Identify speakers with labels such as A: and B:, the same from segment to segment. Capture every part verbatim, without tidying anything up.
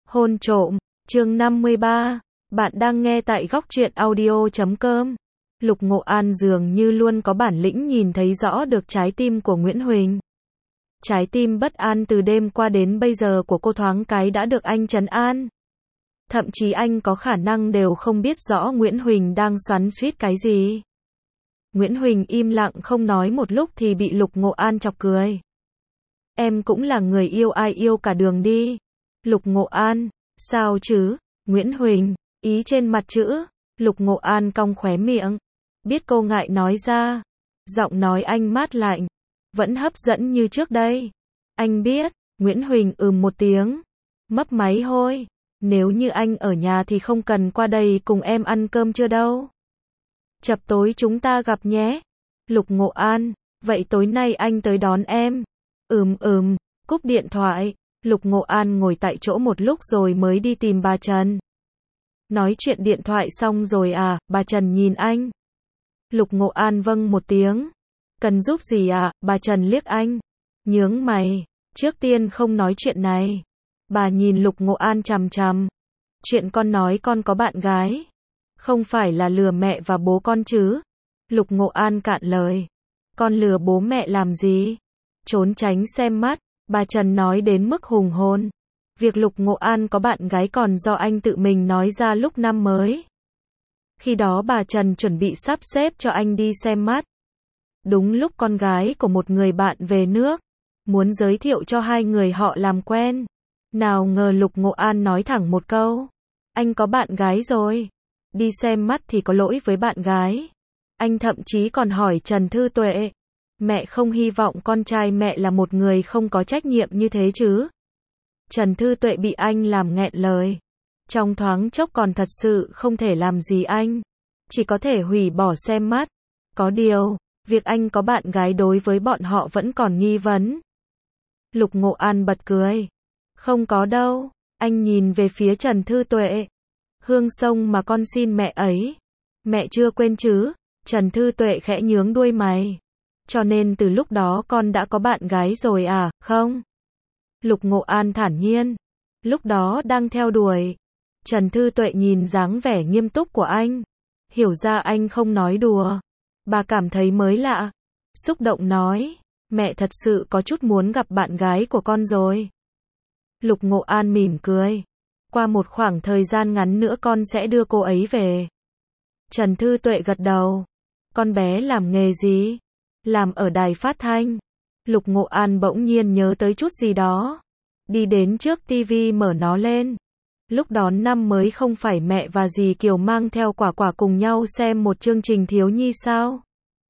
A: Hôn trộm, chương năm mươi ba. Bạn đang nghe tại góc truyện audio chấm com. Lục Ngộ An dường như luôn có bản lĩnh nhìn thấy rõ được trái tim của Nguyễn Huỳnh. Trái tim bất an từ đêm qua đến bây giờ của cô thoáng cái đã được anh trấn an. Thậm chí anh có khả năng đều không biết rõ Nguyễn Huỳnh đang xoắn xuýt cái gì. Nguyễn Huỳnh im lặng không nói một lúc thì bị Lục Ngộ An chọc cười. Em cũng là người yêu ai yêu cả đường đi. Lục Ngộ An, sao chứ? Nguyễn Huỳnh, ý trên mặt chữ. Lục Ngộ An cong khóe miệng. Biết cô ngại nói ra. Giọng nói anh mát lạnh. Vẫn hấp dẫn như trước đây. Anh biết. Nguyễn Huỳnh ừm một tiếng. Mấp máy hôi. Nếu như anh ở nhà thì không cần qua đây cùng em ăn cơm chưa đâu. Chập tối chúng ta gặp nhé. Lục Ngộ An, vậy tối nay anh tới đón em. Ừm ừm, cúp điện thoại. Lục Ngộ An ngồi tại chỗ một lúc rồi mới đi tìm bà Trần. Nói chuyện điện thoại xong rồi à, bà Trần nhìn anh. Lục Ngộ An vâng một tiếng. Cần giúp gì à, bà Trần liếc anh. Nhướng mày, trước tiên không nói chuyện này. Bà nhìn Lục Ngộ An chằm chằm. Chuyện con nói con có bạn gái. Không phải là lừa mẹ và bố con chứ? Lục Ngộ An cạn lời. Con lừa bố mẹ làm gì? Trốn tránh xem mắt. Bà Trần nói đến mức hùng hồn. Việc Lục Ngộ An có bạn gái còn do anh tự mình nói ra lúc năm mới. Khi đó bà Trần chuẩn bị sắp xếp cho anh đi xem mắt. Đúng lúc con gái của một người bạn về nước. Muốn giới thiệu cho hai người họ làm quen. Nào ngờ Lục Ngộ An nói thẳng một câu. Anh có bạn gái rồi. Đi xem mắt thì có lỗi với bạn gái. Anh thậm chí còn hỏi Trần Thư Tuệ. Mẹ không hy vọng con trai mẹ là một người không có trách nhiệm như thế chứ. Trần Thư Tuệ bị anh làm nghẹn lời. Trong thoáng chốc còn thật sự không thể làm gì anh. Chỉ có thể hủy bỏ xem mắt. Có điều, việc anh có bạn gái đối với bọn họ vẫn còn nghi vấn. Lục Ngộ An bật cười. Không có đâu. Anh nhìn về phía Trần Thư Tuệ. Hương sông mà con xin mẹ ấy. Mẹ chưa quên chứ? Trần Thư Tuệ khẽ nhướng đuôi mày. Cho nên từ lúc đó con đã có bạn gái rồi à, không? Lục Ngộ An thản nhiên. Lúc đó đang theo đuổi. Trần Thư Tuệ nhìn dáng vẻ nghiêm túc của anh. Hiểu ra anh không nói đùa. Bà cảm thấy mới lạ. Xúc động nói. Mẹ thật sự có chút muốn gặp bạn gái của con rồi. Lục Ngộ An mỉm cười. Qua một khoảng thời gian ngắn nữa con sẽ đưa cô ấy về. Trần Thư Tuệ gật đầu. Con bé làm nghề gì? Làm ở đài phát thanh. Lục Ngộ An bỗng nhiên nhớ tới chút gì đó. Đi đến trước tivi mở nó lên. Lúc đón năm mới không phải mẹ và dì Kiều mang theo Quả Quả cùng nhau xem một chương trình thiếu nhi sao?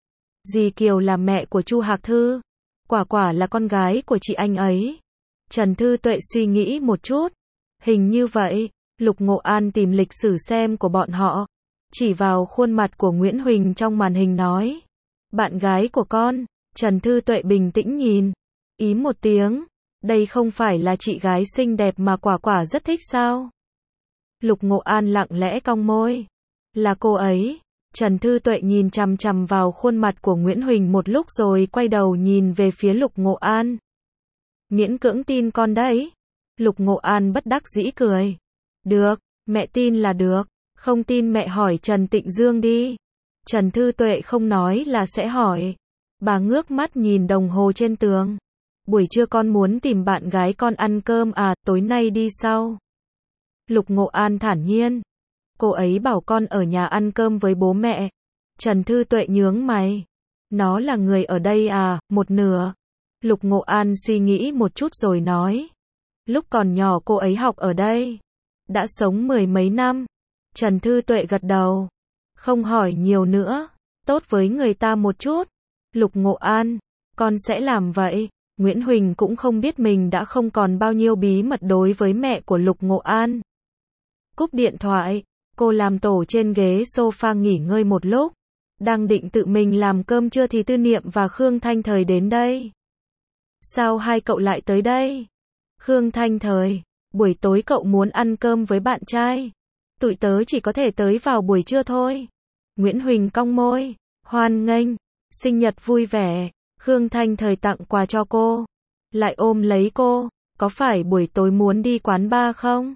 A: Dì Kiều là mẹ của Chu Hạc Thư. Quả Quả là con gái của chị anh ấy. Trần Thư Tuệ suy nghĩ một chút. Hình như vậy. Lục Ngộ An tìm lịch sử xem của bọn họ. Chỉ vào khuôn mặt của Nguyễn Huỳnh trong màn hình nói. Bạn gái của con. Trần Thư Tuệ bình tĩnh nhìn. Ý một tiếng. Đây không phải là chị gái xinh đẹp mà Quả Quả rất thích sao? Lục Ngộ An lặng lẽ cong môi. Là cô ấy. Trần Thư Tuệ nhìn chằm chằm vào khuôn mặt của Nguyễn Huỳnh một lúc rồi quay đầu nhìn về phía Lục Ngộ An. Miễn cưỡng tin con đấy. Lục Ngộ An bất đắc dĩ cười. Được, mẹ tin là được. Không tin mẹ hỏi Trần Tịnh Dương đi. Trần Thư Tuệ không nói là sẽ hỏi. Bà ngước mắt nhìn đồng hồ trên tường. Buổi trưa con muốn tìm bạn gái con ăn cơm à, tối nay đi sau. Lục Ngộ An thản nhiên. Cô ấy bảo con ở nhà ăn cơm với bố mẹ. Trần Thư Tuệ nhướng mày. Nó là người ở đây à, một nửa. Lục Ngộ An suy nghĩ một chút rồi nói. Lúc còn nhỏ cô ấy học ở đây. Đã sống mười mấy năm. Trần Thư Tuệ gật đầu. Không hỏi nhiều nữa. Tốt với người ta một chút. Lục Ngộ An. Con sẽ làm vậy. Nguyễn Huỳnh cũng không biết mình đã không còn bao nhiêu bí mật đối với mẹ của Lục Ngộ An. Cúp điện thoại. Cô làm tổ trên ghế sofa nghỉ ngơi một lúc. Đang định tự mình làm cơm trưa thì Tư Niệm và Khương Thanh Thời đến đây. Sao hai cậu lại tới đây? Khương Thanh Thời. Buổi tối cậu muốn ăn cơm với bạn trai. Tụi tớ chỉ có thể tới vào buổi trưa thôi. Nguyễn Huỳnh cong môi. Hoan nghênh. Sinh nhật vui vẻ. Khương Thanh Thời tặng quà cho cô. Lại ôm lấy cô. Có phải buổi tối muốn đi quán bar không?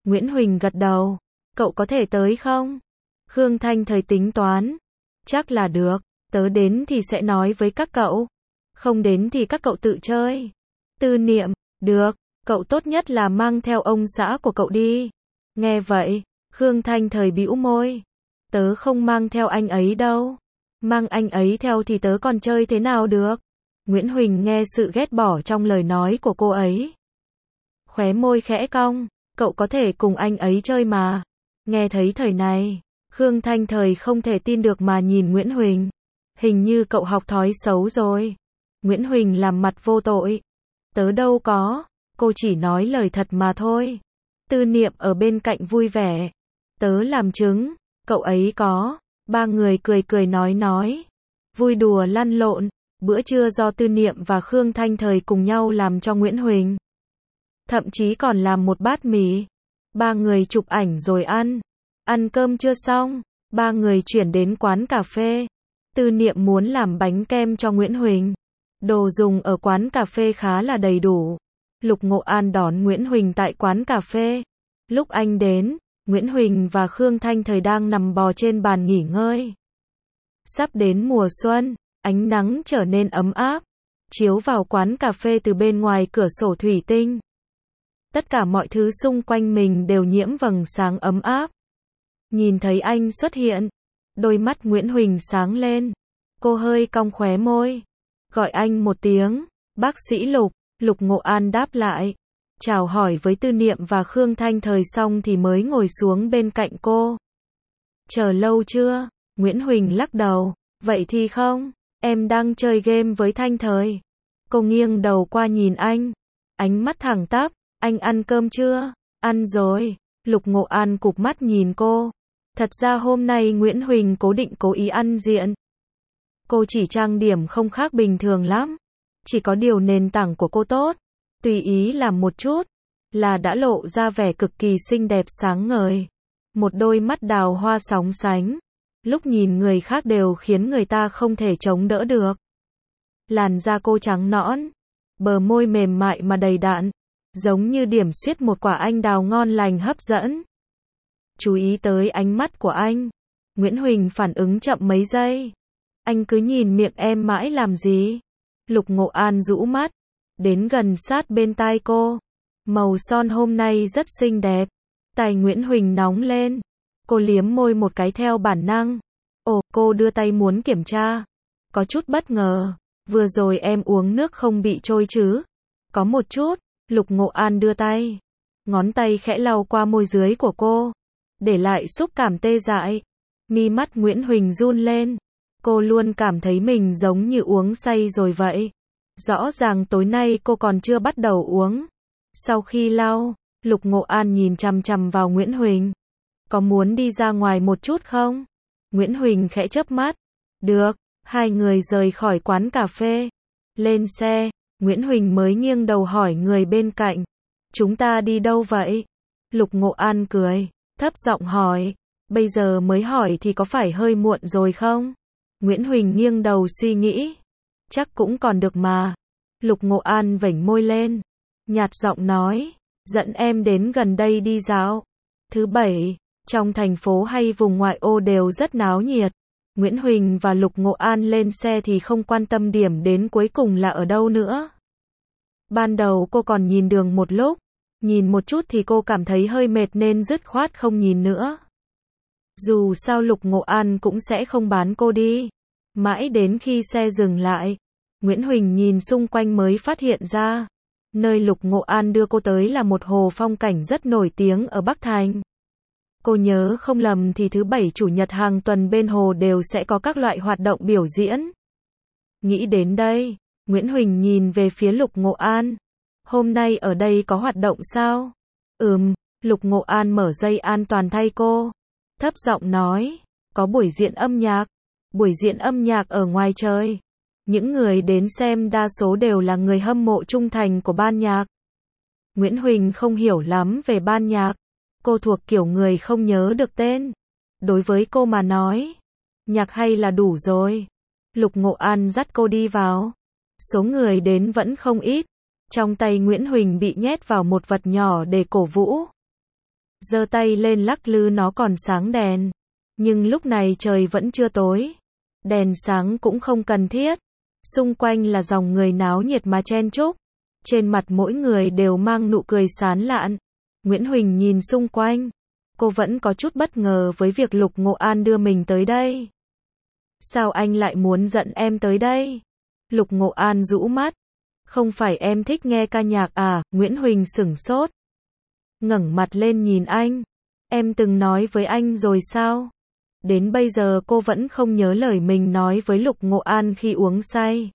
A: Nguyễn Huỳnh gật đầu. Cậu có thể tới không? Khương Thanh Thời tính toán. Chắc là được, tớ đến thì sẽ nói với các cậu. Không đến thì các cậu tự chơi. Tư Niệm, được, cậu tốt nhất là mang theo ông xã của cậu đi. Nghe vậy, Khương Thanh Thời bĩu môi. Tớ không mang theo anh ấy đâu. Mang anh ấy theo thì tớ còn chơi thế nào được? Nguyễn Huỳnh nghe sự ghét bỏ trong lời nói của cô ấy. Khóe môi khẽ cong, cậu có thể cùng anh ấy chơi mà. Nghe thấy thời này, Khương Thanh Thời không thể tin được mà nhìn Nguyễn Huỳnh. Hình như cậu học thói xấu rồi. Nguyễn Huỳnh làm mặt vô tội. Tớ đâu có, cô chỉ nói lời thật mà thôi. Tư Niệm ở bên cạnh vui vẻ. Tớ làm chứng, cậu ấy có. Ba người cười cười nói nói. Vui đùa lăn lộn. Bữa trưa do Tư Niệm và Khương Thanh Thời cùng nhau làm cho Nguyễn Huỳnh. Thậm chí còn làm một bát mì. Ba người chụp ảnh rồi ăn. Ăn cơm chưa xong, ba người chuyển đến quán cà phê. Tư Niệm muốn làm bánh kem cho Nguyễn Huỳnh. Đồ dùng ở quán cà phê khá là đầy đủ. Lục Ngộ An đón Nguyễn Huỳnh tại quán cà phê. Lúc anh đến, Nguyễn Huỳnh và Khương Thanh Thời đang nằm bò trên bàn nghỉ ngơi. Sắp đến mùa xuân, ánh nắng trở nên ấm áp, chiếu vào quán cà phê từ bên ngoài cửa sổ thủy tinh. Tất cả mọi thứ xung quanh mình đều nhiễm vầng sáng ấm áp. Nhìn thấy anh xuất hiện, đôi mắt Nguyễn Huỳnh sáng lên. Cô hơi cong khóe môi, gọi anh một tiếng, bác sĩ Lục. Lục Ngộ An đáp lại, chào hỏi với Tư Niệm và Khương Thanh Thời xong thì mới ngồi xuống bên cạnh cô. Chờ lâu chưa? Nguyễn Huỳnh lắc đầu, vậy thì không, em đang chơi game với Thanh Thời. Cô nghiêng đầu qua nhìn anh, ánh mắt thẳng tắp, anh ăn cơm chưa? Ăn rồi. Lục Ngộ An cụp mắt nhìn cô. Thật ra hôm nay Nguyễn Huỳnh cố định cố ý ăn diện. Cô chỉ trang điểm không khác bình thường lắm. Chỉ có điều nền tảng của cô tốt. Tùy ý làm một chút, là đã lộ ra vẻ cực kỳ xinh đẹp sáng ngời. Một đôi mắt đào hoa sóng sánh. Lúc nhìn người khác đều khiến người ta không thể chống đỡ được. Làn da cô trắng nõn. Bờ môi mềm mại mà đầy đặn. Giống như điểm xuyết một quả anh đào ngon lành hấp dẫn. Chú ý tới ánh mắt của anh. Nguyễn Huỳnh phản ứng chậm mấy giây. Anh cứ nhìn miệng em mãi làm gì? Lục Ngộ An rũ mắt, đến gần sát bên tai cô. Màu son hôm nay rất xinh đẹp. Tai Nguyễn Huỳnh nóng lên. Cô liếm môi một cái theo bản năng. Ồ, cô đưa tay muốn kiểm tra. Có chút bất ngờ. Vừa rồi em uống nước không bị trôi chứ? Có một chút. Lục Ngộ An đưa tay. Ngón tay khẽ lau qua môi dưới của cô. Để lại xúc cảm tê dại. Mi mắt Nguyễn Huỳnh run lên. Cô luôn cảm thấy mình giống như uống say rồi vậy. Rõ ràng tối nay cô còn chưa bắt đầu uống. Sau khi lau, Lục Ngộ An nhìn chằm chằm vào Nguyễn Huỳnh. Có muốn đi ra ngoài một chút không? Nguyễn Huỳnh khẽ chớp mắt. Được, hai người rời khỏi quán cà phê. Lên xe, Nguyễn Huỳnh mới nghiêng đầu hỏi người bên cạnh. Chúng ta đi đâu vậy? Lục Ngộ An cười, thấp giọng hỏi. Bây giờ mới hỏi thì có phải hơi muộn rồi không? Nguyễn Huỳnh nghiêng đầu suy nghĩ. Chắc cũng còn được mà. Lục Ngộ An vểnh môi lên. Nhạt giọng nói. Dẫn em đến gần đây đi dạo. Thứ bảy, trong thành phố hay vùng ngoại ô đều rất náo nhiệt. Nguyễn Huỳnh và Lục Ngộ An lên xe thì không quan tâm điểm đến cuối cùng là ở đâu nữa. Ban đầu cô còn nhìn đường một lúc. Nhìn một chút thì cô cảm thấy hơi mệt nên dứt khoát không nhìn nữa. Dù sao Lục Ngộ An cũng sẽ không bán cô đi. Mãi đến khi xe dừng lại, Nguyễn Huỳnh nhìn xung quanh mới phát hiện ra. Nơi Lục Ngộ An đưa cô tới là một hồ phong cảnh rất nổi tiếng ở Bắc Thành. Cô nhớ không lầm thì thứ bảy chủ nhật hàng tuần bên hồ đều sẽ có các loại hoạt động biểu diễn. Nghĩ đến đây, Nguyễn Huỳnh nhìn về phía Lục Ngộ An. Hôm nay ở đây có hoạt động sao? Ừm, Lục Ngộ An mở dây an toàn thay cô. Thấp giọng nói, có buổi diễn âm nhạc. Buổi diễn âm nhạc ở ngoài trời. Những người đến xem đa số đều là người hâm mộ trung thành của ban nhạc. Nguyễn Huỳnh không hiểu lắm về ban nhạc. Cô thuộc kiểu người không nhớ được tên. Đối với cô mà nói, nhạc hay là đủ rồi. Lục Ngộ An dắt cô đi vào. Số người đến vẫn không ít. Trong tay Nguyễn Huỳnh bị nhét vào một vật nhỏ để cổ vũ. giơ tay lên lắc lư nó còn sáng đèn. Nhưng lúc này trời vẫn chưa tối. Đèn sáng cũng không cần thiết. Xung quanh là dòng người náo nhiệt mà chen chúc. Trên mặt mỗi người đều mang nụ cười sán lạn. Nguyễn Huỳnh nhìn xung quanh. Cô vẫn có chút bất ngờ với việc Lục Ngộ An đưa mình tới đây. Sao anh lại muốn dẫn em tới đây? Lục Ngộ An rũ mắt. Không phải em thích nghe ca nhạc à? Nguyễn Huỳnh sửng sốt. Ngẩng mặt lên nhìn anh. Em từng nói với anh rồi sao? Đến bây giờ cô vẫn không nhớ lời mình nói với Lục Ngộ An khi uống say.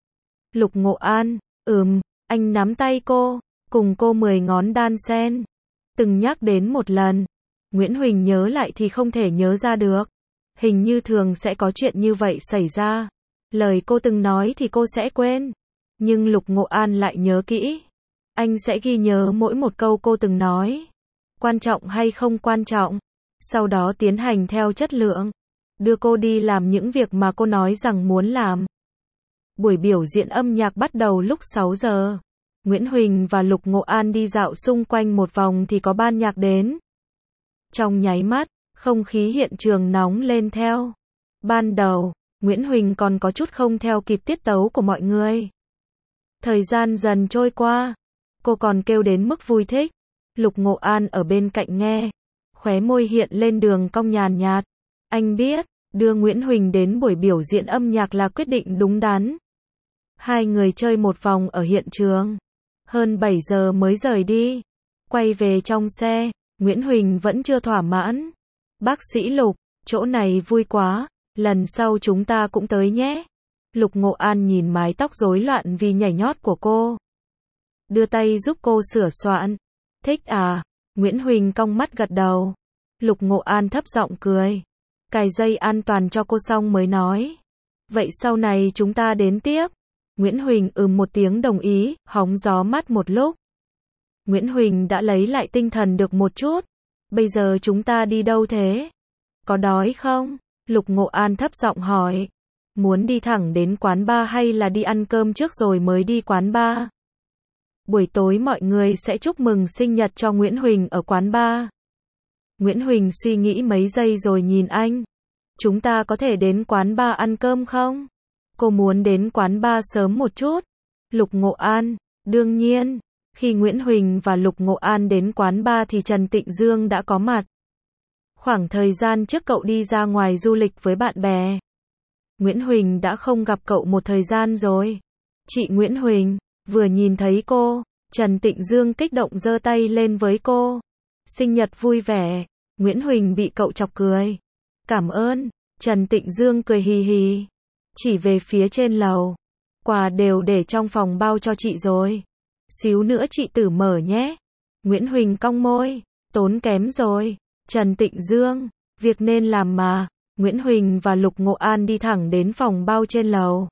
A: Lục Ngộ An, ừm, anh nắm tay cô, cùng cô mười ngón đan sen. Từng nhắc đến một lần. Nguyễn Huỳnh nhớ lại thì không thể nhớ ra được. Hình như thường sẽ có chuyện như vậy xảy ra. Lời cô từng nói thì cô sẽ quên. Nhưng Lục Ngộ An lại nhớ kỹ. Anh sẽ ghi nhớ mỗi một câu cô từng nói. Quan trọng hay không quan trọng. Sau đó tiến hành theo chất lượng. Đưa cô đi làm những việc mà cô nói rằng muốn làm. Buổi biểu diễn âm nhạc bắt đầu lúc sáu giờ. Nguyễn Huỳnh và Lục Ngộ An đi dạo xung quanh một vòng thì có ban nhạc đến. Trong nháy mắt, không khí hiện trường nóng lên theo. Ban đầu, Nguyễn Huỳnh còn có chút không theo kịp tiết tấu của mọi người. Thời gian dần trôi qua, cô còn kêu đến mức vui thích. Lục Ngộ An ở bên cạnh nghe, khóe môi hiện lên đường cong nhàn nhạt. Anh biết, đưa Nguyễn Huỳnh đến buổi biểu diễn âm nhạc là quyết định đúng đắn. Hai người chơi một vòng ở hiện trường. Hơn bảy giờ mới rời đi. Quay về trong xe, Nguyễn Huỳnh vẫn chưa thỏa mãn. Bác sĩ Lục, chỗ này vui quá, lần sau chúng ta cũng tới nhé. Lục Ngộ An nhìn mái tóc rối loạn vì nhảy nhót của cô. Đưa tay giúp cô sửa soạn. Thích à? Nguyễn Huỳnh cong mắt gật đầu. Lục Ngộ An thấp giọng cười. Cài dây an toàn cho cô xong mới nói. Vậy sau này chúng ta đến tiếp. Nguyễn Huỳnh ừm một tiếng đồng ý, hóng gió mát một lúc. Nguyễn Huỳnh đã lấy lại tinh thần được một chút. Bây giờ chúng ta đi đâu thế? Có đói không? Lục Ngộ An thấp giọng hỏi. Muốn đi thẳng đến quán bar hay là đi ăn cơm trước rồi mới đi quán bar? Buổi tối mọi người sẽ chúc mừng sinh nhật cho Nguyễn Huỳnh ở quán bar. Nguyễn Huỳnh suy nghĩ mấy giây rồi nhìn anh. Chúng ta có thể đến quán bar ăn cơm không? Cô muốn đến quán bar sớm một chút. Lục Ngộ An, đương nhiên. Khi Nguyễn Huỳnh và Lục Ngộ An đến quán bar thì Trần Tịnh Dương đã có mặt. Khoảng thời gian trước cậu đi ra ngoài du lịch với bạn bè. Nguyễn Huỳnh đã không gặp cậu một thời gian rồi. Chị Nguyễn Huỳnh, vừa nhìn thấy cô, Trần Tịnh Dương kích động giơ tay lên với cô. Sinh nhật vui vẻ. Nguyễn Huỳnh bị cậu chọc cười. Cảm ơn. Trần Tịnh Dương cười hì hì. Chỉ về phía trên lầu. Quà đều để trong phòng bao cho chị rồi. Xíu nữa chị Tử mở nhé. Nguyễn Huỳnh cong môi. Tốn kém rồi. Trần Tịnh Dương, việc nên làm mà. Nguyễn Huỳnh và Lục Ngộ An đi thẳng đến phòng bao trên lầu.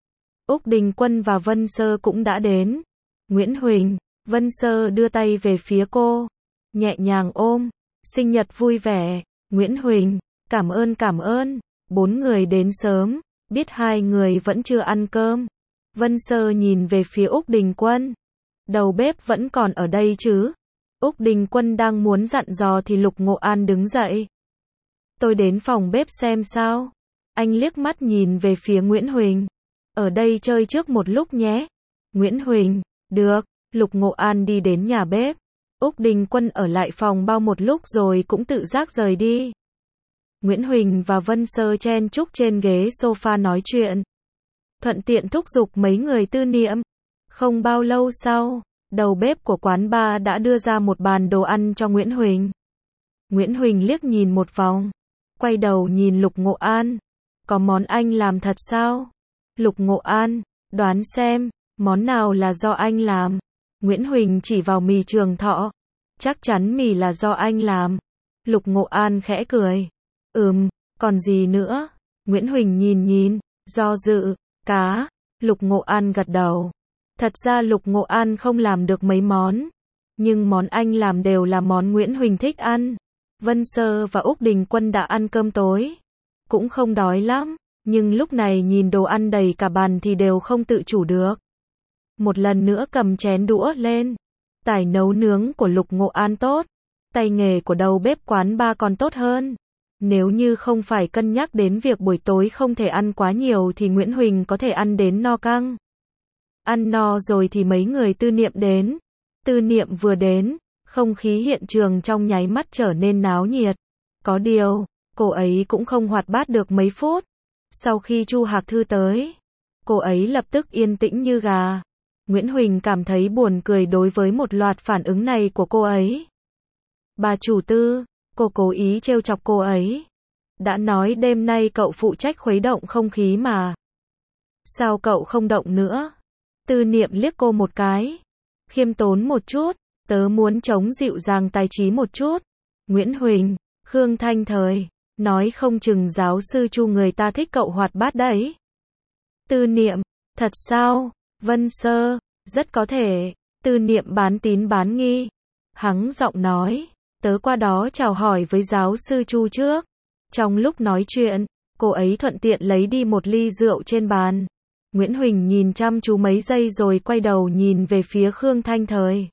A: Úc Đình Quân và Vân Sơ cũng đã đến. Nguyễn Huỳnh, Vân Sơ đưa tay về phía cô. Nhẹ nhàng ôm. Sinh nhật vui vẻ. Nguyễn Huỳnh, cảm ơn cảm ơn. Bốn người đến sớm. Biết hai người vẫn chưa ăn cơm. Vân Sơ nhìn về phía Úc Đình Quân. Đầu bếp vẫn còn ở đây chứ? Úc Đình Quân đang muốn dặn dò thì Lục Ngộ An đứng dậy. Tôi đến phòng bếp xem sao. Anh liếc mắt nhìn về phía Nguyễn Huỳnh. Ở đây chơi trước một lúc nhé. Nguyễn Huỳnh, được. Lục Ngộ An đi đến nhà bếp. Úc Đình Quân ở lại phòng bao một lúc rồi cũng tự giác rời đi. Nguyễn Huỳnh và Vân Sơ chen chúc trên ghế sofa nói chuyện. Thuận tiện thúc giục mấy người tư niệm. Không bao lâu sau, đầu bếp của quán bar đã đưa ra một bàn đồ ăn cho Nguyễn Huỳnh. Nguyễn Huỳnh liếc nhìn một vòng. Quay đầu nhìn Lục Ngộ An. Có món anh làm thật sao? Lục Ngộ An, đoán xem, món nào là do anh làm? Nguyễn Huỳnh chỉ vào mì Trường Thọ. Chắc chắn mì là do anh làm. Lục Ngộ An khẽ cười. Ừm, còn gì nữa? Nguyễn Huỳnh nhìn nhìn, do dự, cá. Lục Ngộ An gật đầu. Thật ra Lục Ngộ An không làm được mấy món. Nhưng món anh làm đều là món Nguyễn Huỳnh thích ăn. Vân Sơ và Úc Đình Quân đã ăn cơm tối. Cũng không đói lắm. Nhưng lúc này nhìn đồ ăn đầy cả bàn thì đều không tự chủ được. Một lần nữa cầm chén đũa lên. Tài nấu nướng của Lục Ngộ An tốt. tay nghề của đầu bếp quán bar còn tốt hơn. Nếu như không phải cân nhắc đến việc buổi tối không thể ăn quá nhiều thì Nguyễn Huỳnh có thể ăn đến no căng. Ăn no rồi thì mấy người Tư Niệm đến. Tư Niệm vừa đến, không khí hiện trường trong nháy mắt trở nên náo nhiệt. Có điều, cô ấy cũng không hoạt bát được mấy phút. Sau khi Chu Hạc Thư tới, cô ấy lập tức yên tĩnh như gà. Nguyễn Huỳnh cảm thấy buồn cười đối với một loạt phản ứng này của cô ấy. Bà chủ Tư, cô cố ý trêu chọc cô ấy. Đã nói đêm nay cậu phụ trách khuấy động không khí mà. Sao cậu không động nữa? Tư Niệm liếc cô một cái. Khiêm tốn một chút, tớ muốn chống dịu dàng tài trí một chút. Nguyễn Huỳnh, Khương Thanh Thời, nói không chừng giáo sư Chu người ta thích cậu hoạt bát đấy. Tư Niệm, thật sao? Vân Sơ, rất có thể. Tư Niệm bán tín bán nghi. Hắng giọng nói, tớ qua đó chào hỏi với giáo sư Chu trước. Trong lúc nói chuyện, cô ấy thuận tiện lấy đi một ly rượu trên bàn. Nguyễn Huỳnh nhìn chăm chú mấy giây rồi quay đầu nhìn về phía Khương Thanh Thời.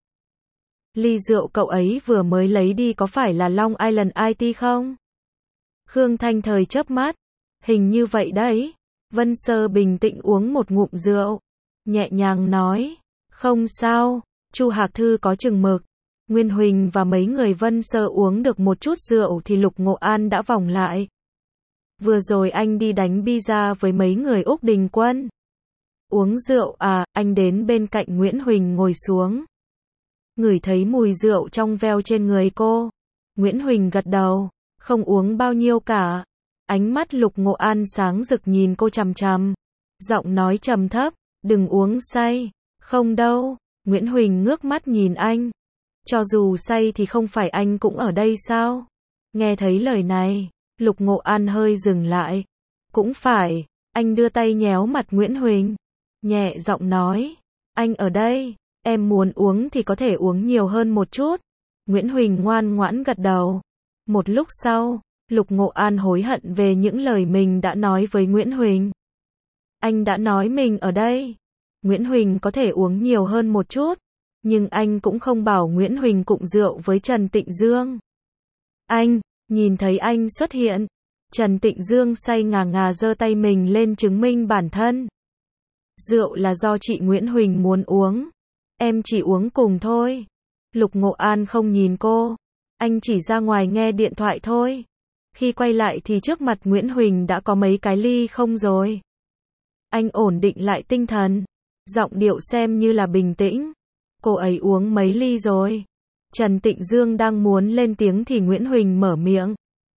A: Ly rượu cậu ấy vừa mới lấy đi có phải là Long Island i tê không? Khương Thanh Thời chớp mắt. Hình như vậy đấy. Vân Sơ bình tĩnh uống một ngụm rượu. Nhẹ nhàng nói. Không sao, Chu Hạc Thư có chừng mực. Nguyên Huỳnh và mấy người Vân Sơ uống được một chút rượu thì Lục Ngộ An đã vòng lại. Vừa rồi anh đi đánh pizza với mấy người Úc Đình Quân. Uống rượu à, anh đến bên cạnh Nguyễn Huỳnh ngồi xuống. Ngửi thấy mùi rượu trong veo trên người cô. Nguyễn Huỳnh gật đầu, không uống bao nhiêu cả. Ánh mắt Lục Ngộ An sáng rực nhìn cô chằm chằm. Giọng nói trầm thấp, đừng uống say. Không đâu, Nguyễn Huỳnh ngước mắt nhìn anh. Cho dù say thì không phải anh cũng ở đây sao? Nghe thấy lời này, Lục Ngộ An hơi dừng lại. Cũng phải, anh đưa tay nhéo mặt Nguyễn Huỳnh. Nhẹ giọng nói, anh ở đây, em muốn uống thì có thể uống nhiều hơn một chút. Nguyễn Huỳnh ngoan ngoãn gật đầu. Một lúc sau, Lục Ngộ An hối hận về những lời mình đã nói với Nguyễn Huỳnh. Anh đã nói mình ở đây. Nguyễn Huỳnh có thể uống nhiều hơn một chút. Nhưng anh cũng không bảo Nguyễn Huỳnh cụng rượu với Trần Tịnh Dương. Anh, nhìn thấy anh xuất hiện. Trần Tịnh Dương say ngà ngà giơ tay mình lên chứng minh bản thân. Rượu là do chị Nguyễn Huỳnh muốn uống. Em chỉ uống cùng thôi. Lục Ngộ An không nhìn cô. Anh chỉ ra ngoài nghe điện thoại thôi. Khi quay lại thì trước mặt Nguyễn Huỳnh đã có mấy cái ly không rồi. Anh ổn định lại tinh thần. Giọng điệu xem như là bình tĩnh. Cô ấy uống mấy ly rồi. Trần Tịnh Dương đang muốn lên tiếng thì Nguyễn Huỳnh mở miệng.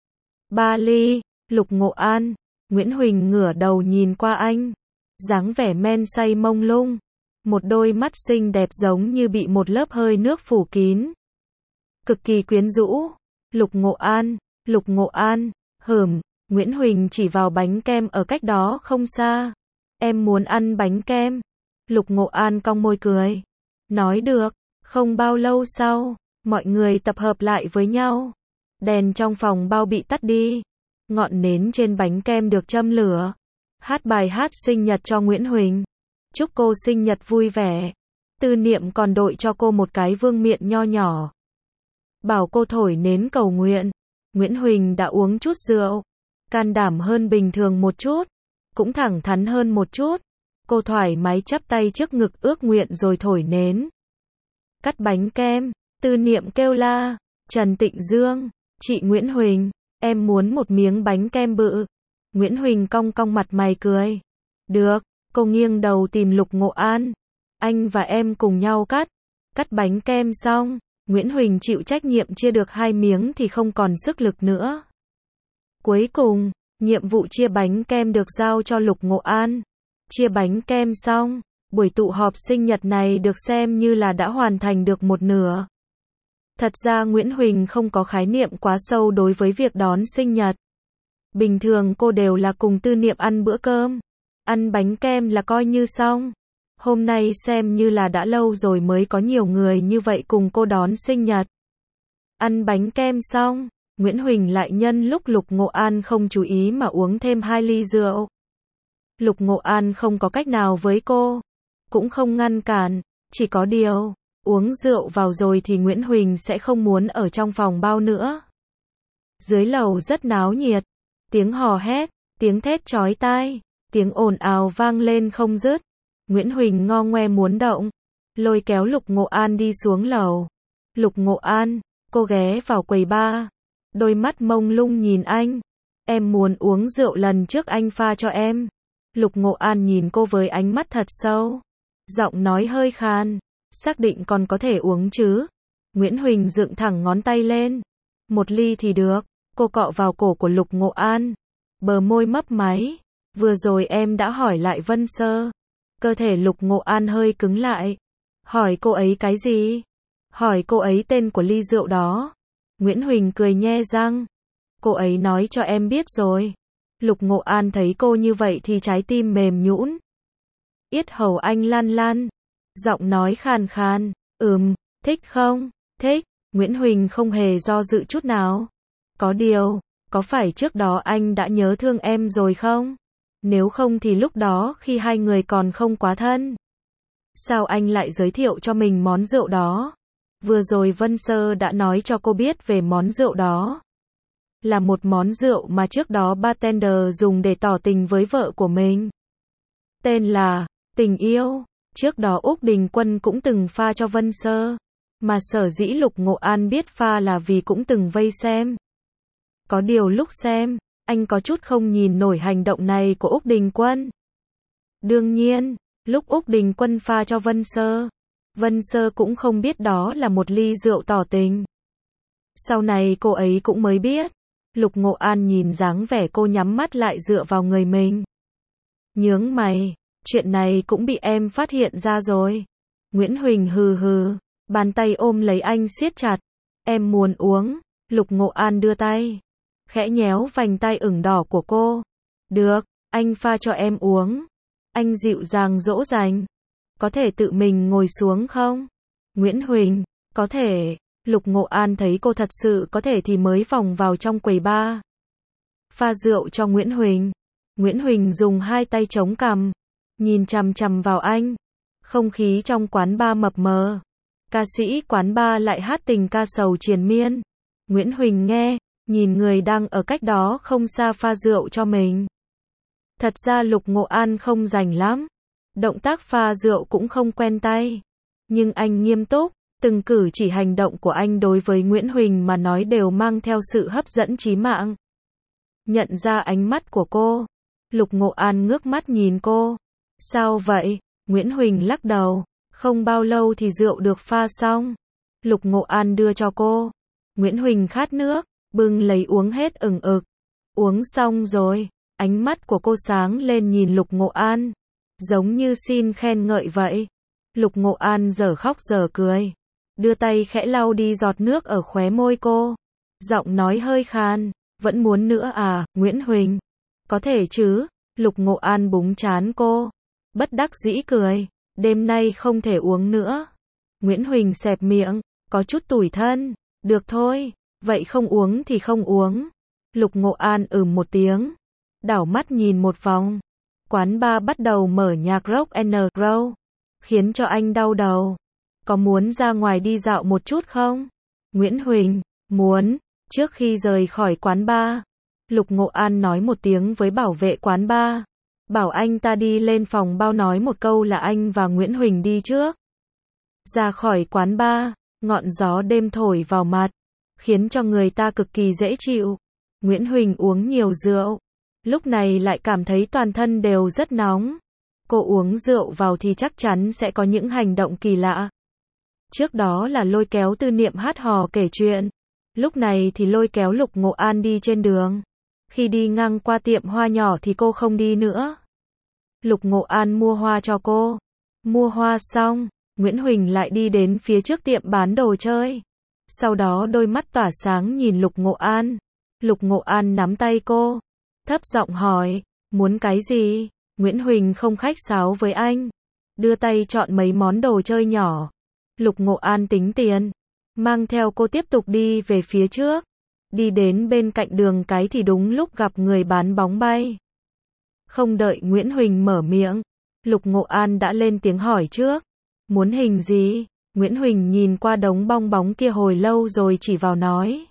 A: Ba ly. Lục Ngộ An. Nguyễn Huỳnh ngửa đầu nhìn qua anh. Dáng vẻ men say mông lung. Một đôi mắt xinh đẹp giống như bị một lớp hơi nước phủ kín. Cực kỳ quyến rũ. Lục Ngộ An. Lục Ngộ An. Hửm. Nguyễn Huỳnh chỉ vào bánh kem ở cách đó không xa. Em muốn ăn bánh kem. Lục Ngộ An cong môi cười. Nói được. Không bao lâu sau, mọi người tập hợp lại với nhau. Đèn trong phòng bao bị tắt đi. Ngọn nến trên bánh kem được châm lửa. Hát bài hát sinh nhật cho Nguyễn Huỳnh. Chúc cô sinh nhật vui vẻ. Tư Niệm còn đội cho cô một cái vương miện nho nhỏ. Bảo cô thổi nến cầu nguyện. Nguyễn Huỳnh đã uống chút rượu. Can đảm hơn bình thường một chút. Cũng thẳng thắn hơn một chút. Cô thoải mái chắp tay trước ngực ước nguyện rồi thổi nến. Cắt bánh kem. Tư Niệm kêu la. Trần Tịnh Dương. Chị Nguyễn Huỳnh. Em muốn một miếng bánh kem bự. Nguyễn Huỳnh cong cong mặt mày cười. Được. Cô nghiêng đầu tìm Lục Ngộ An. Anh và em cùng nhau cắt. Cắt bánh kem xong. Nguyễn Huỳnh chịu trách nhiệm chia được hai miếng thì không còn sức lực nữa. Cuối cùng, nhiệm vụ chia bánh kem được giao cho Lục Ngộ An. Chia bánh kem xong, buổi tụ họp sinh nhật này được xem như là đã hoàn thành được một nửa. Thật ra Nguyễn Huỳnh không có khái niệm quá sâu đối với việc đón sinh nhật. Bình thường cô đều là cùng Tư Niệm ăn bữa cơm. Ăn bánh kem là coi như xong. Hôm nay xem như là đã lâu rồi mới có nhiều người như vậy cùng cô đón sinh nhật. Ăn bánh kem xong, Nguyễn Huỳnh lại nhân lúc Lục Ngộ An không chú ý mà uống thêm hai ly rượu. Lục Ngộ An không có cách nào với cô, cũng không ngăn cản, chỉ có điều, Uống rượu vào rồi thì Nguyễn Huỳnh sẽ không muốn ở trong phòng bao nữa. Dưới lầu rất náo nhiệt. Tiếng hò hét, tiếng thét chói tai, tiếng ồn ào vang lên không dứt. Nguyễn Huỳnh ngo ngoe muốn động, lôi kéo Lục Ngộ An đi xuống lầu. Lục Ngộ An, cô ghé vào quầy bar, đôi mắt mông lung nhìn anh. Em muốn uống rượu lần trước anh pha cho em. Lục Ngộ An nhìn cô với ánh mắt thật sâu, giọng nói hơi khan, xác định còn có thể uống chứ? Nguyễn Huỳnh dựng thẳng ngón tay lên. Một ly thì được. Cô cọ vào cổ của Lục Ngộ An, bờ môi mấp máy. Vừa rồi em đã hỏi lại Vân Sơ. Cơ thể Lục Ngộ An hơi cứng lại. Hỏi cô ấy cái gì? Hỏi cô ấy tên của ly rượu đó. Nguyễn Huỳnh cười nhe răng. Cô ấy nói cho em biết rồi. Lục Ngộ An thấy cô như vậy thì trái tim mềm nhũn. Yết hầu anh lan lan. Giọng nói khàn khàn. Ừm, thích không? Thích. Nguyễn Huỳnh không hề do dự chút nào. Có điều, có phải trước đó anh đã nhớ thương em rồi không? Nếu không thì lúc đó khi hai người còn không quá thân, sao anh lại giới thiệu cho mình món rượu đó? Vừa rồi Vân Sơ đã nói cho cô biết về món rượu đó. Là một món rượu mà trước đó bartender dùng để tỏ tình với vợ của mình. Tên là Tình Yêu. Trước đó Úc Đình Quân cũng từng pha cho Vân Sơ. Mà sở dĩ Lục Ngộ An biết pha là vì cũng từng vây xem. Có điều lúc xem, anh có chút không nhìn nổi hành động này của Úc Đình Quân. Đương nhiên, lúc Úc Đình Quân pha cho Vân Sơ, Vân Sơ cũng không biết đó là một ly rượu tỏ tình. Sau này cô ấy cũng mới biết. Lục Ngộ An nhìn dáng vẻ cô nhắm mắt lại dựa vào người mình. Nhướng mày, chuyện này cũng bị em phát hiện ra rồi. Nguyễn Huỳnh hừ hừ, bàn tay ôm lấy anh siết chặt. Em muốn uống. Lục Ngộ An đưa tay, khẽ nhéo vành tay ửng đỏ của cô. Được, anh pha cho em uống. Anh dịu dàng dỗ dành. Có thể tự mình ngồi xuống không? Nguyễn Huỳnh, có thể. Lục Ngộ An thấy cô thật sự có thể thì mới vòng vào trong quầy bar. Pha rượu cho Nguyễn Huỳnh. Nguyễn Huỳnh dùng hai tay chống cằm, nhìn chằm chằm vào anh. Không khí trong quán bar mập mờ. Ca sĩ quán bar lại hát tình ca sầu triền miên. Nguyễn Huỳnh nghe, nhìn người đang ở cách đó không xa pha rượu cho mình. Thật ra Lục Ngộ An không rành lắm. Động tác pha rượu cũng không quen tay. Nhưng anh nghiêm túc, từng cử chỉ hành động của anh đối với Nguyễn Huỳnh mà nói đều mang theo sự hấp dẫn chí mạng. Nhận ra ánh mắt của cô, Lục Ngộ An ngước mắt nhìn cô. Sao vậy? Nguyễn Huỳnh lắc đầu. Không bao lâu thì rượu được pha xong. Lục Ngộ An đưa cho cô. Nguyễn Huỳnh khát nước, bưng lấy uống hết ừng ực. Uống xong rồi, ánh mắt của cô sáng lên nhìn Lục Ngộ An, giống như xin khen ngợi vậy. Lục Ngộ An dở khóc dở cười, đưa tay khẽ lau đi giọt nước ở khóe môi cô. Giọng nói hơi khan, vẫn muốn nữa à, Nguyễn Huỳnh? Có thể chứ. Lục Ngộ An búng trán cô, bất đắc dĩ cười. Đêm nay không thể uống nữa. Nguyễn Huỳnh xẹp miệng, có chút tủi thân. Được thôi, vậy không uống thì không uống. Lục Ngộ An ừm một tiếng, đảo mắt nhìn một vòng. Quán bar bắt đầu mở nhạc rock and roll, khiến cho anh đau đầu. Có muốn ra ngoài đi dạo một chút không? Nguyễn Huỳnh, muốn. Trước khi rời khỏi quán bar, Lục Ngộ An nói một tiếng với bảo vệ quán bar, bảo anh ta đi lên phòng bao nói một câu là anh và Nguyễn Huỳnh đi trước. Ra khỏi quán bar, ngọn gió đêm thổi vào mặt, khiến cho người ta cực kỳ dễ chịu. Nguyễn Huỳnh uống nhiều rượu, lúc này lại cảm thấy toàn thân đều rất nóng. Cô uống rượu vào thì chắc chắn sẽ có những hành động kỳ lạ. Trước đó là lôi kéo Tư Niệm hát hò kể chuyện, lúc này thì lôi kéo Lục Ngộ An đi trên đường. Khi đi ngang qua tiệm hoa nhỏ thì cô không đi nữa. Lục Ngộ An mua hoa cho cô. Mua hoa xong, Nguyễn Huỳnh lại đi đến phía trước tiệm bán đồ chơi. Sau đó đôi mắt tỏa sáng nhìn Lục Ngộ An. Lục Ngộ An nắm tay cô, thấp giọng hỏi, muốn cái gì? Nguyễn Huỳnh không khách sáo với anh, đưa tay chọn mấy món đồ chơi nhỏ. Lục Ngộ An tính tiền, mang theo cô tiếp tục đi về phía trước. Đi đến bên cạnh đường cái thì đúng lúc gặp người bán bóng bay. Không đợi Nguyễn Huỳnh mở miệng, Lục Ngộ An đã lên tiếng hỏi trước. Muốn hình gì? Nguyễn Huỳnh nhìn qua đống bong bóng kia hồi lâu rồi chỉ vào nói.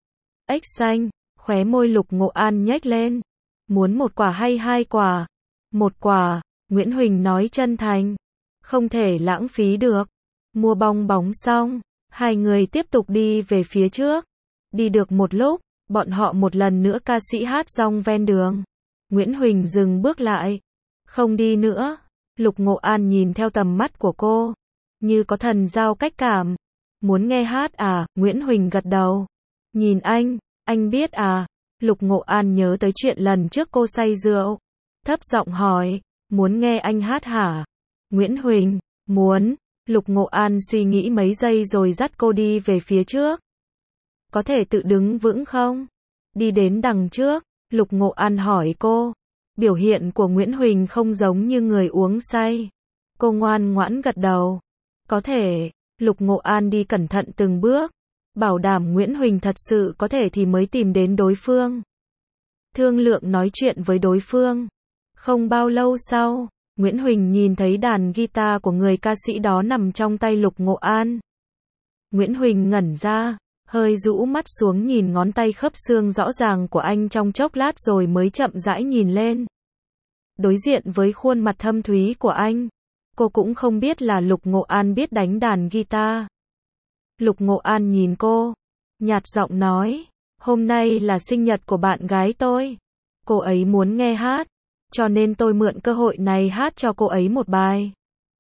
A: Ếch xanh, khóe môi Lục Ngộ An nhếch lên. Muốn một quả hay hai quả? Một quả, Nguyễn Huỳnh nói chân thành. Không thể lãng phí được. Mua bong bóng xong, hai người tiếp tục đi về phía trước. Đi được một lúc, bọn họ một lần nữa ca sĩ hát rong ven đường. Nguyễn Huỳnh dừng bước lại. Không đi nữa. Lục Ngộ An nhìn theo tầm mắt của cô, như có thần giao cách cảm. Muốn nghe hát à? Nguyễn Huỳnh gật đầu. Nhìn anh, anh biết à? Lục Ngộ An nhớ tới chuyện lần trước cô say rượu. Thấp giọng hỏi, muốn nghe anh hát hả? Nguyễn Huỳnh, muốn. Lục Ngộ An suy nghĩ mấy giây rồi dắt cô đi về phía trước. Có thể tự đứng vững không? Đi đến đằng trước, Lục Ngộ An hỏi cô. Biểu hiện của Nguyễn Huỳnh không giống như người uống say. Cô ngoan ngoãn gật đầu. Có thể. Lục Ngộ An đi cẩn thận từng bước, bảo đảm Nguyễn Huỳnh thật sự có thể thì mới tìm đến đối phương. Thương lượng nói chuyện với đối phương. Không bao lâu sau, Nguyễn Huỳnh nhìn thấy đàn guitar của người ca sĩ đó nằm trong tay Lục Ngộ An. Nguyễn Huỳnh ngẩn ra, hơi rũ mắt xuống nhìn ngón tay khớp xương rõ ràng của anh trong chốc lát rồi mới chậm rãi nhìn lên. Đối diện với khuôn mặt thâm thúy của anh, cô cũng không biết là Lục Ngộ An biết đánh đàn guitar. Lục Ngộ An nhìn cô, nhạt giọng nói, hôm nay là sinh nhật của bạn gái tôi. Cô ấy muốn nghe hát, cho nên tôi mượn cơ hội này hát cho cô ấy một bài.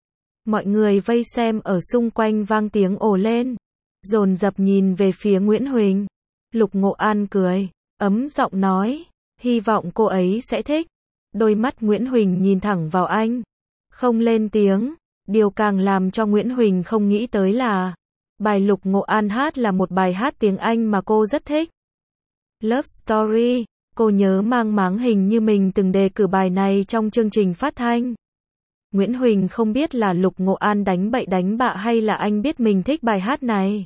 A: Mọi người vây xem ở xung quanh vang tiếng ồ lên, dồn dập nhìn về phía Nguyễn Huỳnh. Lục Ngộ An cười, ấm giọng nói, hy vọng cô ấy sẽ thích. Đôi mắt Nguyễn Huỳnh nhìn thẳng vào anh, không lên tiếng. Điều càng làm cho Nguyễn Huỳnh không nghĩ tới là bài Lục Ngộ An hát là một bài hát tiếng Anh mà cô rất thích. Love Story. Cô nhớ mang máng hình như mình từng đề cử bài này trong chương trình phát thanh. Nguyễn Huỳnh không biết là Lục Ngộ An đánh bậy đánh bạ hay là anh biết mình thích bài hát này,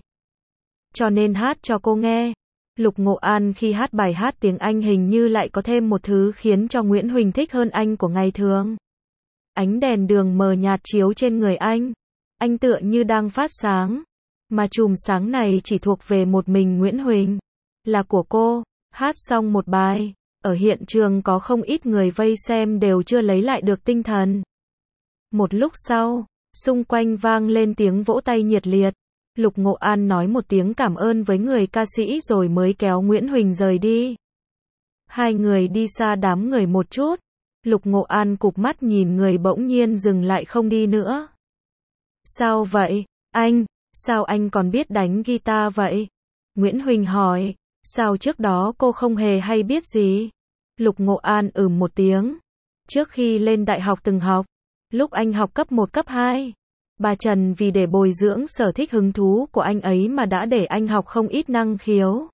A: cho nên hát cho cô nghe. Lục Ngộ An khi hát bài hát tiếng Anh hình như lại có thêm một thứ khiến cho Nguyễn Huỳnh thích hơn anh của ngày thường. Ánh đèn đường mờ nhạt chiếu trên người anh. Anh tựa như đang phát sáng, mà chùm sáng này chỉ thuộc về một mình Nguyễn Huỳnh, là của cô. Hát xong một bài, ở hiện trường có không ít người vây xem đều chưa lấy lại được tinh thần. Một lúc sau, xung quanh vang lên tiếng vỗ tay nhiệt liệt. Lục Ngộ An nói một tiếng cảm ơn với người ca sĩ rồi mới kéo Nguyễn Huỳnh rời đi. Hai người đi xa đám người một chút. Lục Ngộ An cụp mắt nhìn người bỗng nhiên dừng lại không đi nữa. Sao vậy, anh? Sao anh còn biết đánh guitar vậy? Nguyễn Huỳnh hỏi. Sao trước đó cô không hề hay biết gì? Lục Ngộ An ừm một tiếng. Trước khi lên đại học từng học. Lúc anh học cấp một cấp hai. Bà Trần vì để bồi dưỡng sở thích hứng thú của anh ấy mà đã để anh học không ít năng khiếu.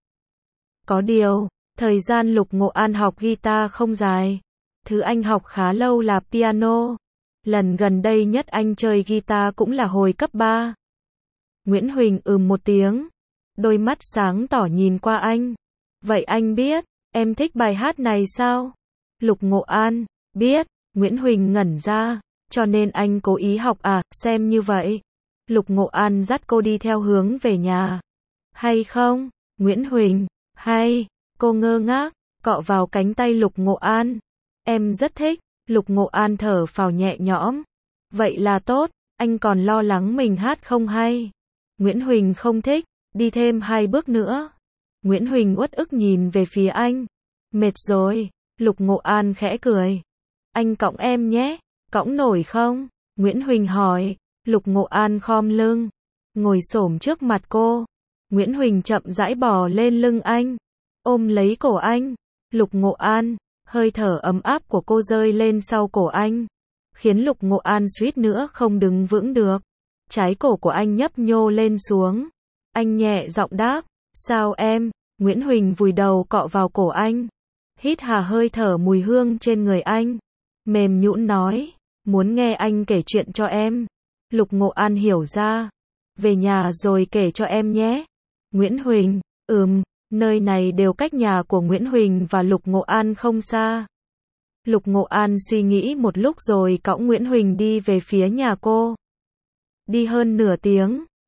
A: Có điều, thời gian Lục Ngộ An học guitar không dài. Thứ anh học khá lâu là piano. Lần gần đây nhất anh chơi guitar cũng là hồi cấp ba. Nguyễn Huỳnh ừm một tiếng. Đôi mắt sáng tỏ nhìn qua anh. Vậy anh biết, em thích bài hát này sao? Lục Ngộ An, biết. Nguyễn Huỳnh ngẩn ra. Cho nên anh cố ý học à, xem như vậy. Lục Ngộ An dắt cô đi theo hướng về nhà. Hay không? Nguyễn Huỳnh, hay. Cô ngơ ngác, cọ vào cánh tay Lục Ngộ An. Em rất thích. Lục Ngộ An thở phào nhẹ nhõm. Vậy là tốt, anh còn lo lắng mình hát không hay. Nguyễn Huỳnh không thích. Đi thêm hai bước nữa. Nguyễn Huỳnh uất ức nhìn về phía anh. Mệt rồi. Lục Ngộ An khẽ cười. Anh cõng em nhé. Cõng nổi không? Nguyễn Huỳnh hỏi. Lục Ngộ An khom lưng, ngồi xổm trước mặt cô. Nguyễn Huỳnh chậm rãi bò lên lưng anh, ôm lấy cổ anh. Lục Ngộ An, hơi thở ấm áp của cô rơi lên sau cổ anh, khiến Lục Ngộ An suýt nữa không đứng vững được. Trái cổ của anh nhấp nhô lên xuống. Anh nhẹ giọng đáp, sao em? Nguyễn Huỳnh vùi đầu cọ vào cổ anh, hít hà hơi thở mùi hương trên người anh, mềm nhũn nói, muốn nghe anh kể chuyện cho em. Lục Ngộ An hiểu ra, về nhà rồi kể cho em nhé. Nguyễn Huỳnh, ừm, nơi này đều cách nhà của Nguyễn Huỳnh và Lục Ngộ An không xa. Lục Ngộ An suy nghĩ một lúc rồi cõng Nguyễn Huỳnh đi về phía nhà cô. Đi hơn nửa tiếng,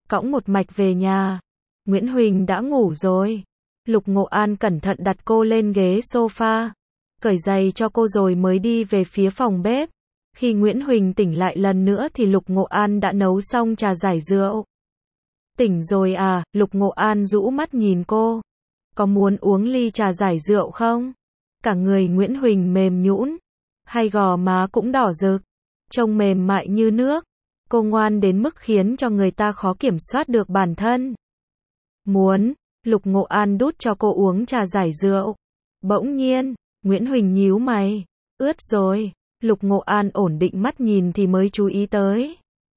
A: cõng một mạch về nhà. Nguyễn Huỳnh đã ngủ rồi. Lục Ngộ An cẩn thận đặt cô lên ghế sofa, cởi giày cho cô rồi mới đi về phía phòng bếp. Khi Nguyễn Huỳnh tỉnh lại lần nữa thì Lục Ngộ An đã nấu xong trà giải rượu. Tỉnh rồi à? Lục Ngộ An rũ mắt nhìn cô. Có muốn uống ly trà giải rượu không? Cả người Nguyễn Huỳnh mềm nhũn, hai gò má cũng đỏ rực, trông mềm mại như nước. Cô ngoan đến mức khiến cho người ta khó kiểm soát được bản thân. Muốn. Lục Ngộ An đút cho cô uống trà giải rượu. Bỗng nhiên, Nguyễn Huỳnh nhíu mày. Ướt rồi. Lục Ngộ An ổn định mắt nhìn thì mới chú ý tới.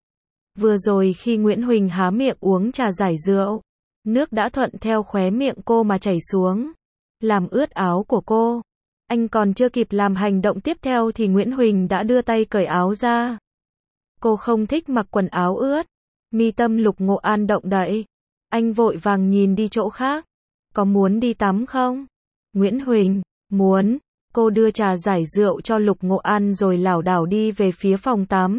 A: Vừa rồi khi Nguyễn Huỳnh há miệng uống trà giải rượu, nước đã thuận theo khóe miệng cô mà chảy xuống, làm ướt áo của cô. Anh còn chưa kịp làm hành động tiếp theo thì Nguyễn Huỳnh đã đưa tay cởi áo ra. Cô không thích mặc quần áo ướt. Mi tâm Lục Ngộ An động đậy. Anh vội vàng nhìn đi chỗ khác. Có muốn đi tắm không? Nguyễn Huỳnh, muốn. Cô đưa trà giải rượu cho Lục Ngộ An rồi lảo đảo đi về phía phòng tắm.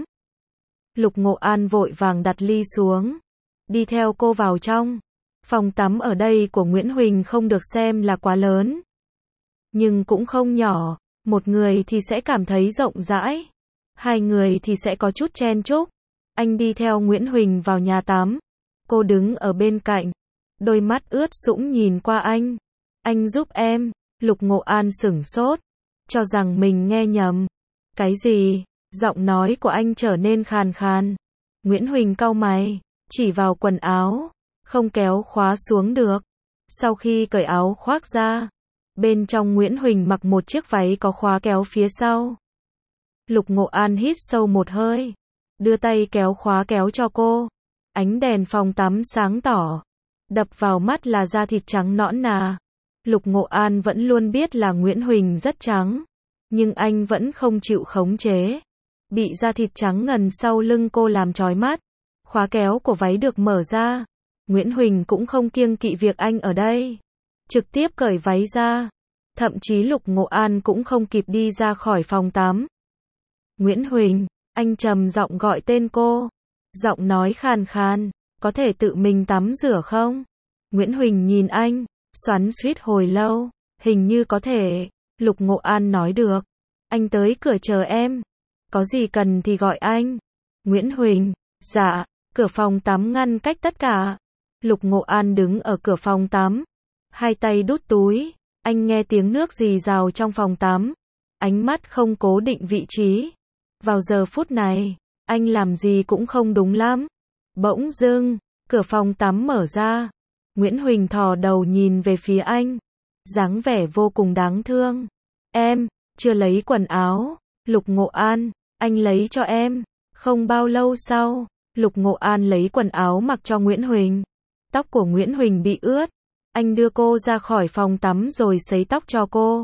A: Lục Ngộ An vội vàng đặt ly xuống, đi theo cô vào trong. Phòng tắm ở đây của Nguyễn Huỳnh không được xem là quá lớn, nhưng cũng không nhỏ. Một người thì sẽ cảm thấy rộng rãi, hai người thì sẽ có chút chen chúc. Anh đi theo Nguyễn Huỳnh vào nhà tắm. Cô đứng ở bên cạnh, đôi mắt ướt sũng nhìn qua anh. Anh giúp em. Lục Ngộ An sửng sốt, cho rằng mình nghe nhầm. Cái gì? Giọng nói của anh trở nên khàn khàn. Nguyễn Huỳnh cau mày, chỉ vào quần áo, không kéo khóa xuống được. Sau khi cởi áo khoác ra, bên trong Nguyễn Huỳnh mặc một chiếc váy có khóa kéo phía sau. Lục Ngộ An hít sâu một hơi, đưa tay kéo khóa kéo cho cô. Ánh đèn phòng tắm sáng tỏ, đập vào mắt là da thịt trắng nõn nà. Lục Ngộ An vẫn luôn biết là Nguyễn Huỳnh rất trắng, nhưng anh vẫn không chịu khống chế. Bị da thịt trắng ngần sau lưng cô làm chói mắt. Khóa kéo của váy được mở ra. Nguyễn Huỳnh cũng không kiêng kỵ việc anh ở đây, trực tiếp cởi váy ra. Thậm chí Lục Ngộ An cũng không kịp đi ra khỏi phòng tắm. Nguyễn Huỳnh, anh trầm giọng gọi tên cô. Giọng nói khàn khàn, có thể tự mình tắm rửa không? Nguyễn Huỳnh nhìn anh, xoắn xuýt hồi lâu, hình như có thể. Lục Ngộ An nói được. Anh tới cửa chờ em. Có gì cần thì gọi anh. Nguyễn Huỳnh, dạ. Cửa phòng tắm ngăn cách tất cả. Lục Ngộ An đứng ở cửa phòng tắm, hai tay đút túi. Anh nghe tiếng nước rì rào trong phòng tắm, ánh mắt không cố định vị trí. Vào giờ phút này, anh làm gì cũng không đúng lắm. Bỗng dưng, cửa phòng tắm mở ra. Nguyễn Huỳnh thò đầu nhìn về phía anh, dáng vẻ vô cùng đáng thương. Em, chưa lấy quần áo. Lục Ngộ An, anh lấy cho em. Không bao lâu sau, Lục Ngộ An lấy quần áo mặc cho Nguyễn Huỳnh. Tóc của Nguyễn Huỳnh bị ướt. Anh đưa cô ra khỏi phòng tắm rồi sấy tóc cho cô.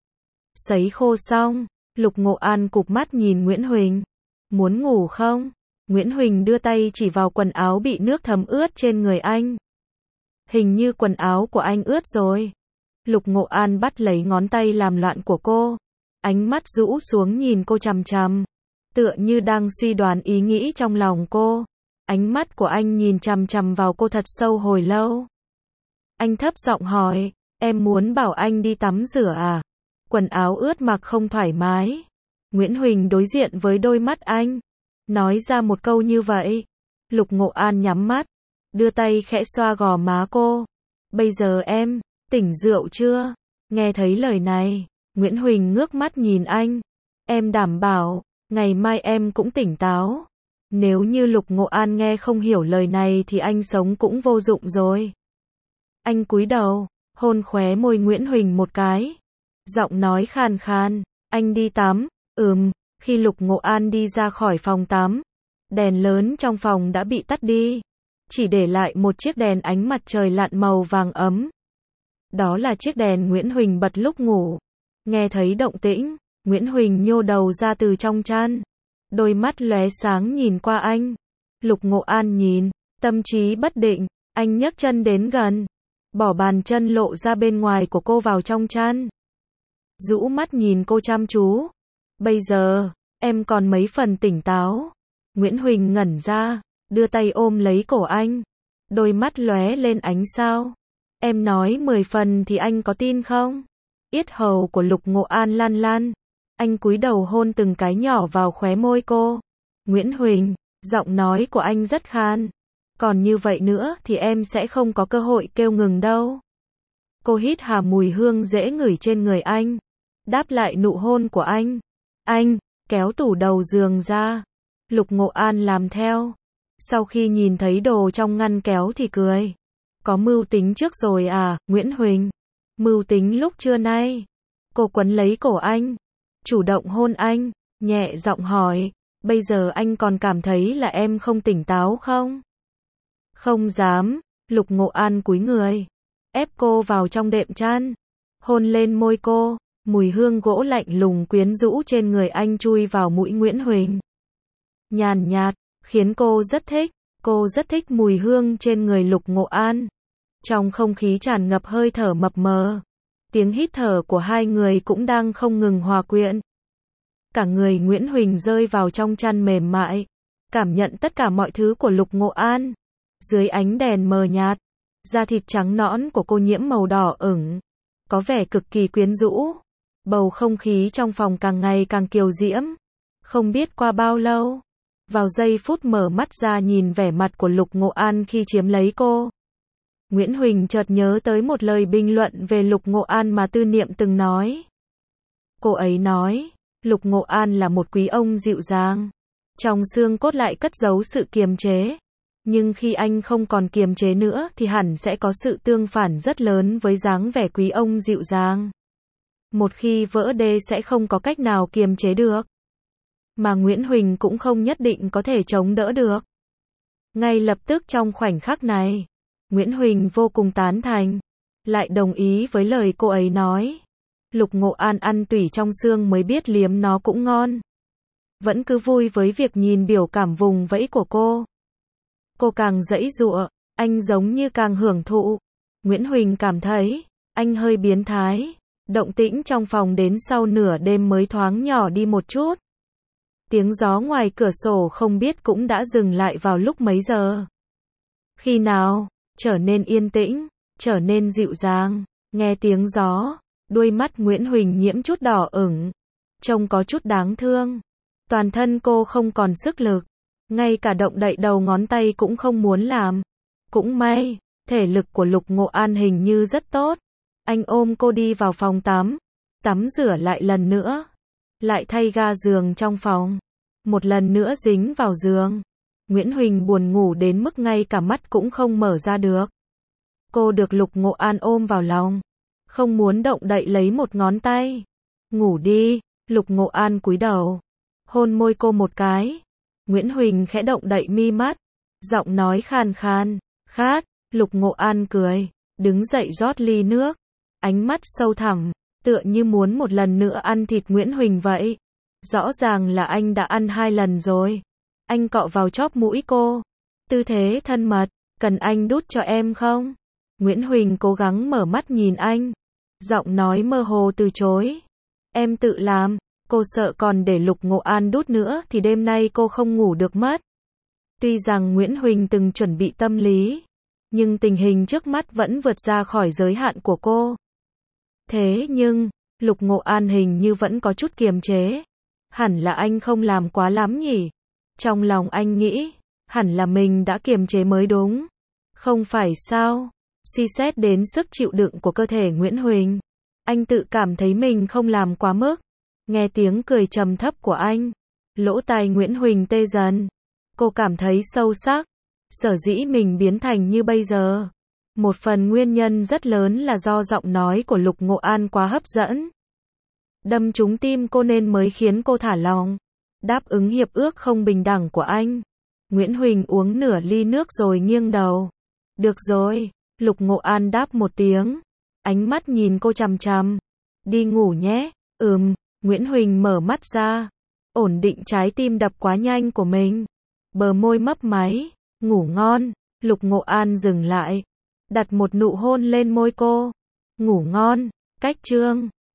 A: Sấy khô xong, Lục Ngộ An cụp mắt nhìn Nguyễn Huỳnh. Muốn ngủ không? Nguyễn Huỳnh đưa tay chỉ vào quần áo bị nước thấm ướt trên người anh. Hình như quần áo của anh ướt rồi. Lục Ngộ An bắt lấy ngón tay làm loạn của cô. Ánh mắt rũ xuống nhìn cô chằm chằm, tựa như đang suy đoán ý nghĩ trong lòng cô. Ánh mắt của anh nhìn chằm chằm vào cô thật sâu hồi lâu. Anh thấp giọng hỏi, em muốn bảo anh đi tắm rửa à? Quần áo ướt mặc không thoải mái. Nguyễn Huỳnh đối diện với đôi mắt anh, nói ra một câu như vậy. Lục Ngộ An nhắm mắt, đưa tay khẽ xoa gò má cô. Bây giờ em, tỉnh rượu chưa? Nghe thấy lời này, Nguyễn Huỳnh ngước mắt nhìn anh. Em đảm bảo, ngày mai em cũng tỉnh táo. Nếu như Lục Ngộ An nghe không hiểu lời này thì anh sống cũng vô dụng rồi. Anh cúi đầu, hôn khóe môi Nguyễn Huỳnh một cái. Giọng nói khàn khàn, anh đi tắm. Ừm. Khi Lục Ngộ An đi ra khỏi phòng tắm, đèn lớn trong phòng đã bị tắt đi, chỉ để lại một chiếc đèn ánh mặt trời lặn màu vàng ấm. Đó là chiếc đèn Nguyễn Huỳnh bật lúc ngủ. Nghe thấy động tĩnh, Nguyễn Huỳnh nhô đầu ra từ trong chăn, đôi mắt lóe sáng nhìn qua anh. Lục Ngộ An nhìn, tâm trí bất định. Anh nhấc chân đến gần, bỏ bàn chân lộ ra bên ngoài của cô vào trong chăn, rũ mắt nhìn cô chăm chú. Bây giờ, em còn mấy phần tỉnh táo. Nguyễn Huỳnh ngẩn ra, đưa tay ôm lấy cổ anh. Đôi mắt lóe lên ánh sao. Em nói mười phần thì anh có tin không? Yết hầu của Lục Ngộ An lăn lăn. Anh cúi đầu hôn từng cái nhỏ vào khóe môi cô. Nguyễn Huỳnh, giọng nói của anh rất khan. Còn như vậy nữa thì em sẽ không có cơ hội kêu ngừng đâu. Cô hít hà mùi hương dễ ngửi trên người anh. Đáp lại nụ hôn của anh. Anh, kéo tủ đầu giường ra. Lục Ngộ An làm theo. Sau khi nhìn thấy đồ trong ngăn kéo thì cười. Có mưu tính trước rồi à, Nguyễn Huỳnh? Mưu tính lúc trưa nay. Cô quấn lấy cổ anh. Chủ động hôn anh. Nhẹ giọng hỏi. Bây giờ anh còn cảm thấy là em không tỉnh táo không? Không dám. Lục Ngộ An cúi người. Ép cô vào trong đệm chăn. Hôn lên môi cô. Mùi hương gỗ lạnh lùng quyến rũ trên người anh chui vào mũi Nguyễn Huỳnh. Nhàn nhạt, khiến cô rất thích. Cô rất thích mùi hương trên người Lục Ngộ An. Trong không khí tràn ngập hơi thở mập mờ. Tiếng hít thở của hai người cũng đang không ngừng hòa quyện. Cả người Nguyễn Huỳnh rơi vào trong chăn mềm mại. Cảm nhận tất cả mọi thứ của Lục Ngộ An. Dưới ánh đèn mờ nhạt, da thịt trắng nõn của cô nhiễm màu đỏ ửng. Có vẻ cực kỳ quyến rũ. Bầu không khí trong phòng càng ngày càng kiều diễm. Không biết qua bao lâu. Vào giây phút mở mắt ra nhìn vẻ mặt của Lục Ngộ An khi chiếm lấy cô. Nguyễn Huỳnh chợt nhớ tới một lời bình luận về Lục Ngộ An mà Tư Niệm từng nói. Cô ấy nói, Lục Ngộ An là một quý ông dịu dàng. Trong xương cốt lại cất giấu sự kiềm chế. Nhưng khi anh không còn kiềm chế nữa thì hẳn sẽ có sự tương phản rất lớn với dáng vẻ quý ông dịu dàng. Một khi vỡ đê sẽ không có cách nào kiềm chế được. Mà Nguyễn Huỳnh cũng không nhất định có thể chống đỡ được. Ngay lập tức trong khoảnh khắc này, Nguyễn Huỳnh vô cùng tán thành, lại đồng ý với lời cô ấy nói. Lục Ngộ An ăn tủy trong xương mới biết liếm nó cũng ngon. Vẫn cứ vui với việc nhìn biểu cảm vùng vẫy của cô. Cô càng giãy giụa, anh giống như càng hưởng thụ. Nguyễn Huỳnh cảm thấy, anh hơi biến thái. Động tĩnh trong phòng đến sau nửa đêm mới thoáng nhỏ đi một chút. Tiếng gió ngoài cửa sổ không biết cũng đã dừng lại vào lúc mấy giờ. Khi nào, trở nên yên tĩnh, trở nên dịu dàng, nghe tiếng gió, đuôi mắt Nguyễn Huỳnh nhiễm chút đỏ ửng, trông có chút đáng thương. Toàn thân cô không còn sức lực, ngay cả động đậy đầu ngón tay cũng không muốn làm. Cũng may, thể lực của Lục Ngộ An hình như rất tốt. Anh ôm cô đi vào phòng tắm, tắm rửa lại lần nữa, lại thay ga giường trong phòng, một lần nữa dính vào giường. Nguyễn Huỳnh buồn ngủ đến mức ngay cả mắt cũng không mở ra được. Cô được Lục Ngộ An ôm vào lòng, không muốn động đậy lấy một ngón tay. Ngủ đi, Lục Ngộ An cúi đầu, hôn môi cô một cái. Nguyễn Huỳnh khẽ động đậy mi mắt, giọng nói khàn khàn, khát. Lục Ngộ An cười, đứng dậy rót ly nước, ánh mắt sâu thẳm, tựa như muốn một lần nữa ăn thịt Nguyễn Huỳnh vậy. Rõ ràng là anh đã ăn hai lần rồi. Anh cọ vào chóp mũi cô, tư thế thân mật, cần anh đút cho em không? Nguyễn Huỳnh cố gắng mở mắt nhìn anh, giọng nói mơ hồ từ chối. Em tự làm. Cô sợ còn để Lục Ngộ An đút nữa thì đêm nay cô không ngủ được mất. Tuy rằng Nguyễn Huỳnh từng chuẩn bị tâm lý, nhưng tình hình trước mắt vẫn vượt ra khỏi giới hạn của cô. Thế nhưng, Lục Ngộ An hình như vẫn có chút kiềm chế. Hẳn là anh không làm quá lắm nhỉ? Trong lòng anh nghĩ, hẳn là mình đã kiềm chế mới đúng. Không phải sao? Suy xét đến sức chịu đựng của cơ thể Nguyễn Huỳnh, anh tự cảm thấy mình không làm quá mức. Nghe tiếng cười trầm thấp của anh, lỗ tai Nguyễn Huỳnh tê dần. Cô cảm thấy sâu sắc. Sở dĩ mình biến thành như bây giờ, một phần nguyên nhân rất lớn là do giọng nói của Lục Ngộ An quá hấp dẫn. Đâm trúng tim cô nên mới khiến cô thả lòng. Đáp ứng hiệp ước không bình đẳng của anh. Nguyễn Huỳnh uống nửa ly nước rồi nghiêng đầu. Được rồi, Lục Ngộ An đáp một tiếng. Ánh mắt nhìn cô chằm chằm. Đi ngủ nhé. Ừm. Nguyễn Huỳnh mở mắt ra, ổn định trái tim đập quá nhanh của mình. Bờ môi mấp máy, ngủ ngon. Lục Ngộ An dừng lại, đặt một nụ hôn lên môi cô. Ngủ ngon. Cách chương